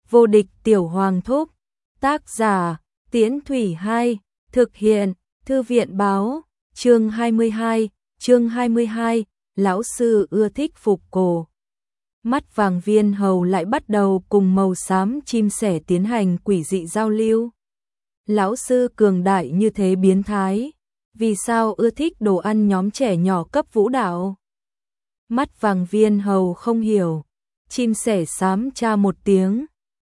Vô địch tiểu hoàng thúc. Tác giả, Tiễn Thủy 2, thực hiện, Thư viện báo, chương 22, lão sư ưa thích phục cổ. Mắt vàng viên hầu lại bắt đầu cùng màu xám chim sẻ tiến hành quỷ dị giao lưu. Lão sư cường đại như thế biến thái, vì sao ưa thích đồ ăn nhóm trẻ nhỏ cấp vũ đạo? Mắt vàng viên hầu không hiểu, chim sẻ xám tra một tiếng,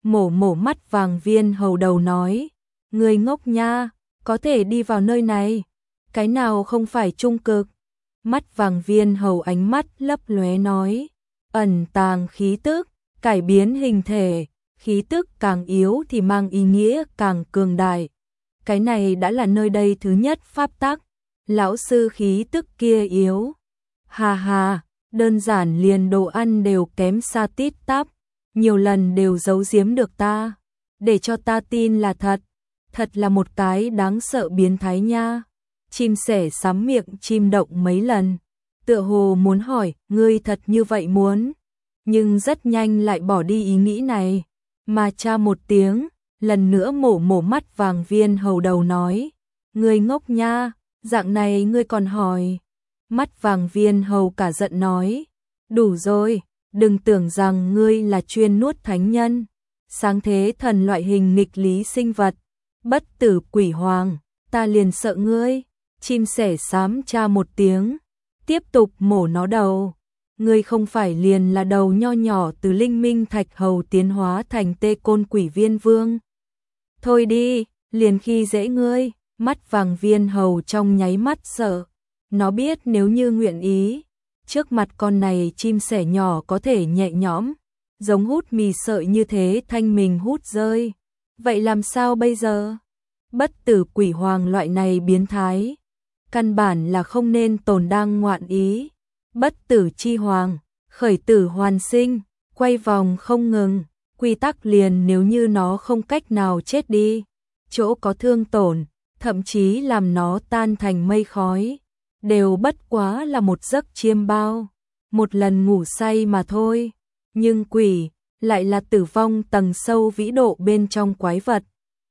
mổ mắt vàng viên hầu đầu nói, người ngốc nha, có thể đi vào nơi này, cái nào không phải trung cực? Mắt vàng viên hầu ánh mắt lấp lóe nói, ẩn tàng khí tức, cải biến hình thể, khí tức càng yếu thì mang ý nghĩa càng cường đại. Cái này đã là nơi đây thứ nhất pháp tắc, lão sư khí tức kia yếu. Hà hà, đơn giản liền đồ ăn đều kém xa tít tắp, nhiều lần đều giấu giếm được ta, để cho ta tin là thật, thật là một cái đáng sợ biến thái nha. Chim sẻ sắm miệng chim động mấy lần, tựa hồ muốn hỏi, ngươi thật như vậy muốn, nhưng rất nhanh lại bỏ đi ý nghĩ này, mà cha một tiếng, lần nữa mổ mắt vàng viên hầu đầu nói, ngươi ngốc nha, dạng này ngươi còn hỏi. Mắt vàng viên hầu cả giận nói, đủ rồi, đừng tưởng rằng ngươi là chuyên nuốt thánh nhân, sáng thế thần loại hình nghịch lý sinh vật, bất tử quỷ hoàng, ta liền sợ ngươi. Chim sẻ xám tra một tiếng, tiếp tục mổ nó đầu. Ngươi không phải liền là đầu nho nhỏ từ linh minh thạch hầu tiến hóa thành tê côn quỷ viên vương. Thôi đi, liền khi dễ ngươi. Mắt vàng viên hầu trong nháy mắt sợ. Nó biết nếu như nguyện ý, trước mặt con này chim sẻ nhỏ có thể nhẹ nhõm, giống hút mì sợi như thế thanh mình hút rơi. Vậy làm sao bây giờ? Bất tử quỷ hoàng loại này biến thái, căn bản là không nên tồn đang ngoạn ý. Bất tử chi hoàng, khởi tử hoàn sinh, quay vòng không ngừng, quy tắc liền nếu như nó không cách nào chết đi, chỗ có thương tổn, thậm chí làm nó tan thành mây khói, đều bất quá là một giấc chiêm bao, một lần ngủ say mà thôi. Nhưng quỷ, lại là tử vong tầng sâu vĩ độ bên trong quái vật.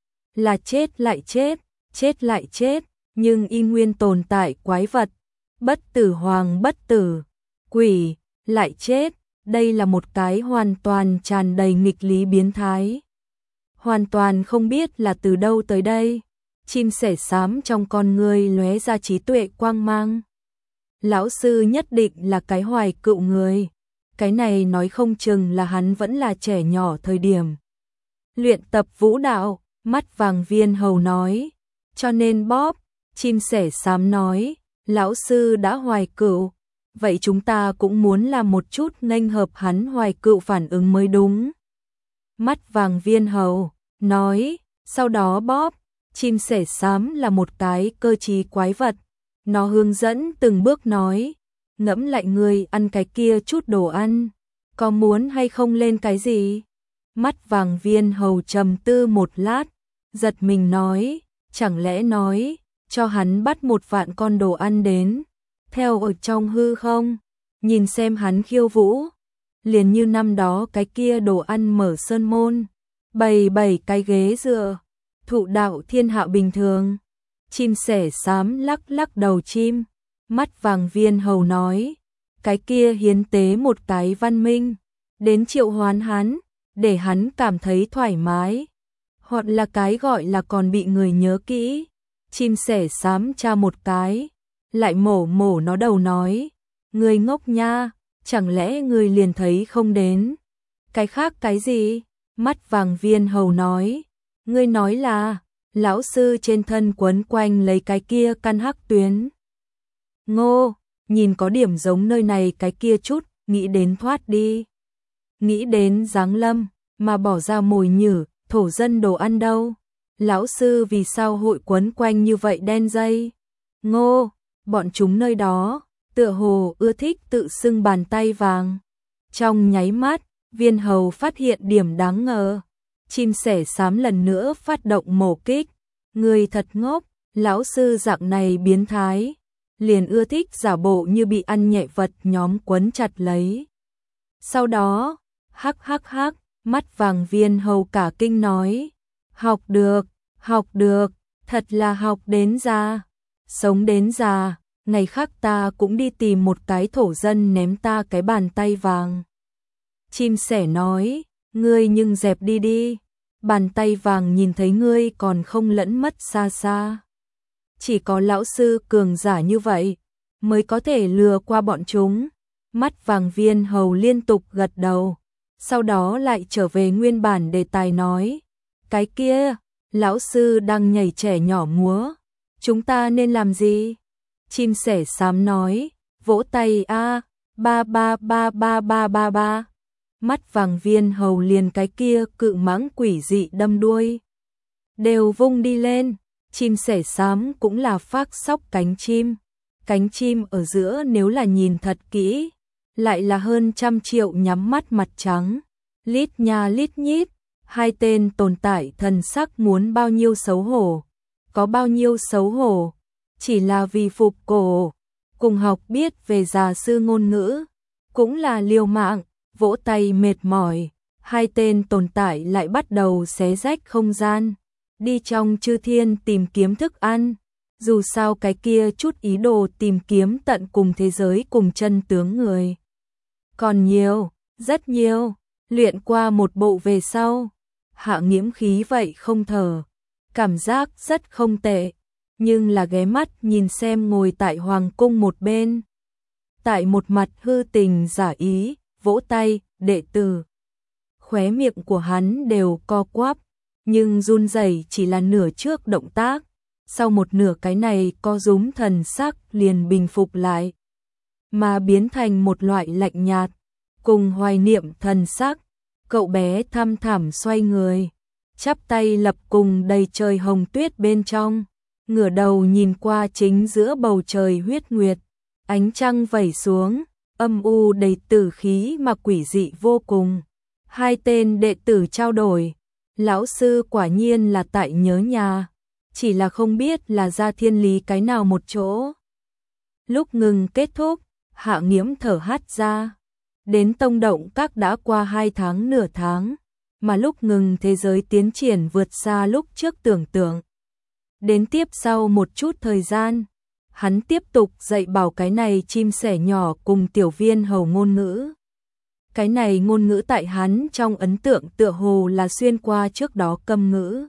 Là chết lại chết, chết lại chết, nhưng y nguyên tồn tại quái vật. Bất tử hoàng bất tử, quỷ, lại chết, đây là một cái hoàn toàn tràn đầy nghịch lý biến thái. Hoàn toàn không biết là từ đâu tới đây. Chim sẻ xám trong con ngươi lóe ra trí tuệ quang mang. Lão sư nhất định là cái hoài cựu người. Cái này nói không chừng là hắn vẫn là trẻ nhỏ thời điểm luyện tập vũ đạo. Mắt vàng viên hầu nói, cho nên bóp. Chim sẻ xám nói, lão sư đã hoài cựu, vậy chúng ta cũng muốn làm một chút nghênh hợp hắn hoài cựu phản ứng mới đúng. Mắt vàng viên hầu nói, sau đó bóp. Chim sẻ xám là một cái cơ trí quái vật, nó hướng dẫn từng bước nói, ngẫm lại người ăn cái kia chút đồ ăn, có muốn hay không lên cái gì? Mắt vàng viên hầu trầm tư một lát, giật mình nói, chẳng lẽ nói, cho hắn bắt 1.000.000 con đồ ăn đến, theo ở trong hư không, nhìn xem hắn khiêu vũ, liền như năm đó cái kia đồ ăn mở sơn môn, bày cái ghế dựa, thụ đạo thiên hạ bình thường. Chim sẻ xám lắc lắc đầu chim, mắt vàng viên hầu nói, cái kia hiến tế một cái văn minh, đến triệu hoán hắn, để hắn cảm thấy thoải mái, hoặc là cái gọi là còn bị người nhớ kỹ. Chim sẻ xám tra một cái, lại mổ nó đầu nói, người ngốc nha, chẳng lẽ người liền thấy không đến? Cái khác cái gì? Mắt vàng viên hầu nói, ngươi nói là, lão sư trên thân quấn quanh lấy cái kia căn hắc tuyến. Ngô, nhìn có điểm giống nơi này cái kia chút, nghĩ đến thoát đi. Nghĩ đến giáng lâm, mà bỏ ra mồi nhử, thổ dân đồ ăn đâu. Lão sư vì sao hội quấn quanh như vậy đen dây? Ngô, bọn chúng nơi đó, tựa hồ ưa thích tự xưng bàn tay vàng. Trong nháy mắt, viên hầu phát hiện điểm đáng ngờ. Chim sẻ xám lần nữa phát động mổ kích. Người thật ngốc, lão sư dạng này biến thái, liền ưa thích giả bộ như bị ăn nhẹ vật nhóm quấn chặt lấy. Sau đó, hắc, Mắt vàng viên hầu cả kinh nói, học được, thật là học đến già, sống đến già, ngày khác ta cũng đi tìm một cái thổ dân ném ta cái bàn tay vàng. Chim sẻ nói, ngươi nhưng dẹp đi đi, bàn tay vàng nhìn thấy ngươi còn không lẫn mất xa xa. Chỉ có lão sư cường giả như vậy mới có thể lừa qua bọn chúng. Mắt vàng viên hầu liên tục gật đầu, sau đó lại trở về nguyên bản đề tài nói, cái kia, lão sư đang nhảy trẻ nhỏ múa, chúng ta nên làm gì? Chim sẻ xám nói, vỗ tay a, ba ba ba ba ba ba ba. Mắt vàng viên hầu liền cái kia cự mãng quỷ dị đâm đuôi đều vung đi lên. Chim sẻ xám cũng là phác sóc cánh chim ở giữa nếu là nhìn thật kỹ, lại là hơn 100 triệu nhắm mắt mặt trắng, lít nha lít nhít, hai tên tồn tại thần sắc muốn bao nhiêu xấu hổ, có bao nhiêu xấu hổ, chỉ là vì phục cổ, cùng học biết về già sư ngôn ngữ, cũng là liều mạng, vỗ tay mệt mỏi, hai tên tồn tại lại bắt đầu xé rách không gian, đi trong chư thiên tìm kiếm thức ăn, dù sao cái kia chút ý đồ tìm kiếm tận cùng thế giới cùng chân tướng người. Còn nhiều, rất nhiều, luyện qua một bộ về sau, Hạ Nghiễm khí vậy không thở, cảm giác rất không tệ, nhưng là ghé mắt nhìn xem ngồi tại hoàng cung một bên. Tại một mặt hư tình giả ý, vỗ tay, đệ tử. Khóe miệng của hắn đều co quắp, nhưng run rẩy chỉ là nửa trước động tác, sau một nửa cái này co rúm thần sắc liền bình phục lại, mà biến thành một loại lạnh nhạt, cùng hoài niệm thần sắc. Cậu bé thăm thẳm xoay người, chắp tay lập cùng đầy trời hồng tuyết bên trong, ngửa đầu nhìn qua chính giữa bầu trời huyết nguyệt, ánh trăng vẩy xuống, âm u đầy tử khí mà quỷ dị vô cùng. Hai tên đệ tử trao đổi, lão sư quả nhiên là tại nhớ nhà, chỉ là không biết là ra thiên lý cái nào một chỗ. Lúc ngừng kết thúc, Hạ Nghiễm thở hắt ra. Đến tông động các đã qua 2 tháng nửa tháng, mà lúc ngừng thế giới tiến triển vượt xa lúc trước tưởng tượng. Đến tiếp sau một chút thời gian, hắn tiếp tục dạy bảo cái này chim sẻ nhỏ cùng tiểu viên hầu ngôn ngữ. Cái này ngôn ngữ tại hắn trong ấn tượng tựa hồ là xuyên qua trước đó câm ngữ.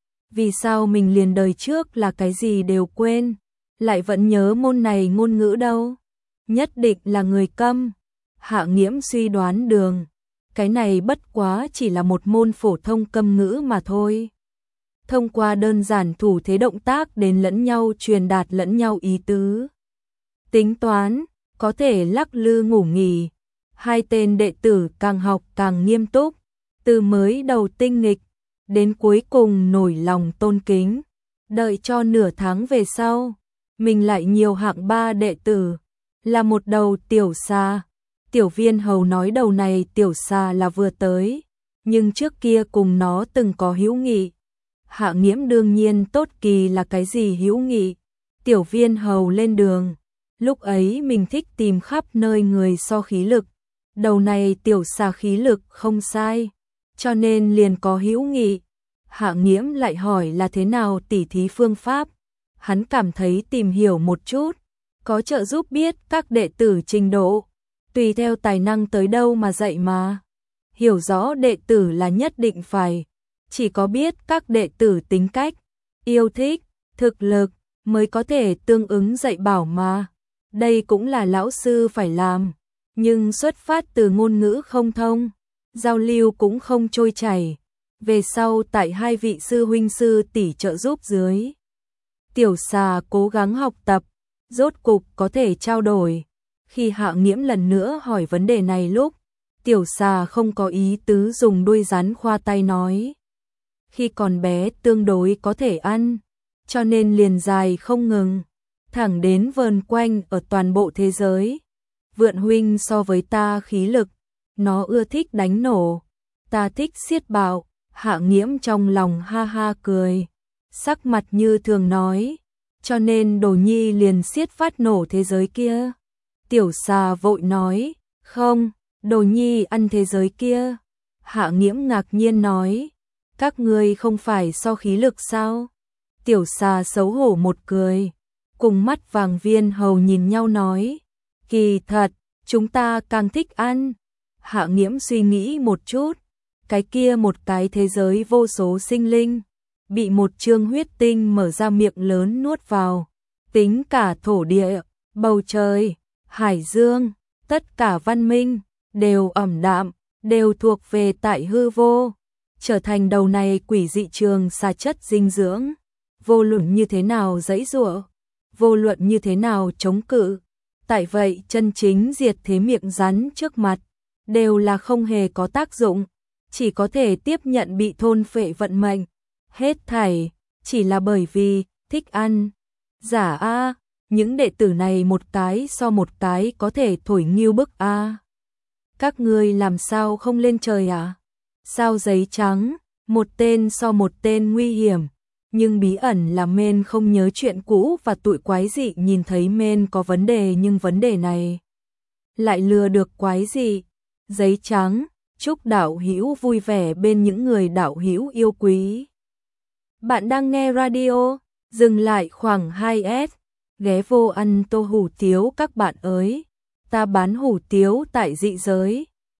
Vì sao mình liền đời trước là cái gì đều quên, lại vẫn nhớ môn này ngôn ngữ đâu? Nhất định là người câm. Hạ Nghiễm suy đoán đường, cái này bất quá chỉ là một môn phổ thông câm ngữ mà thôi. Thông qua đơn giản thủ thế động tác đến lẫn nhau truyền đạt lẫn nhau ý tứ. Tính toán, có thể lắc lư ngủ nghỉ. Hai tên đệ tử càng học càng nghiêm túc, từ mới đầu tinh nghịch, đến cuối cùng nổi lòng tôn kính. Đợi cho nửa tháng về sau, mình lại nhiều hạng 3 đệ tử, là một đầu tiểu xà. Tiểu viên hầu nói đầu này tiểu xà là vừa tới, nhưng trước kia cùng nó từng có hữu nghị. Hạ Nghiễm đương nhiên tốt kỳ là cái gì hữu nghị. Tiểu viên hầu lên đường, lúc ấy mình thích tìm khắp nơi người so khí lực. Đầu này tiểu xà khí lực không sai, cho nên liền có hữu nghị. Hạ Nghiễm lại hỏi là thế nào tỉ thí phương pháp. Hắn cảm thấy tìm hiểu một chút, có trợ giúp biết các đệ tử trình độ. Tùy theo tài năng tới đâu mà dạy mà. Hiểu rõ đệ tử là nhất định phải. Chỉ có biết các đệ tử tính cách, yêu thích, thực lực mới có thể tương ứng dạy bảo mà. Đây cũng là lão sư phải làm. Nhưng xuất phát từ ngôn ngữ không thông, giao lưu cũng không trôi chảy. Về sau tại hai vị sư huynh sư tỷ trợ giúp dưới, tiểu xà cố gắng học tập, rốt cục có thể trao đổi. Khi Hạ Nghiễm lần nữa hỏi vấn đề này lúc, tiểu xà không có ý tứ dùng đuôi rắn khoa tay nói. Khi còn bé tương đối có thể ăn, cho nên liền dài không ngừng, thẳng đến vờn quanh ở toàn bộ thế giới. Vượn huynh so với ta khí lực, nó ưa thích đánh nổ, ta thích xiết bạo. Hạ Nghiễm trong lòng ha ha cười, sắc mặt như thường nói, cho nên Đồ Nhi liền xiết phát nổ thế giới kia. Tiểu xà vội nói, không, Đồ Nhi ăn thế giới kia. Hạ Nghiễm ngạc nhiên nói, các ngươi không phải so khí lực sao? Tiểu xà xấu hổ một cười, cùng mắt vàng viên hầu nhìn nhau nói, kỳ thật, chúng ta càng thích ăn. Hạ Nghiễm suy nghĩ một chút, cái kia một cái thế giới vô số sinh linh, bị một chương huyết tinh mở ra miệng lớn nuốt vào, tính cả thổ địa, bầu trời, hải dương, tất cả văn minh, đều ẩm đạm, đều thuộc về tại hư vô, trở thành đầu này quỷ dị trường xà chất dinh dưỡng, vô luận như thế nào giãy giụa, vô luận như thế nào chống cự, tại vậy chân chính diệt thế miệng rắn trước mặt, đều là không hề có tác dụng, chỉ có thể tiếp nhận bị thôn phệ vận mệnh, hết thảy, chỉ là bởi vì, thích ăn. Giả a, những đệ tử này một cái so một cái có thể thổi nghiêu bức a. Các ngươi làm sao không lên trời à? Sao giấy trắng, một tên so một tên nguy hiểm, nhưng bí ẩn là men không nhớ chuyện cũ và tụi quái dị nhìn thấy men có vấn đề nhưng vấn đề này lại lừa được quái dị. Giấy trắng, chúc đạo hữu vui vẻ bên những người đạo hữu yêu quý. Bạn đang nghe radio, dừng lại khoảng 2S, ghé vô ăn tô hủ tiếu các bạn ơi. Ta bán hủ tiếu tại dị giới.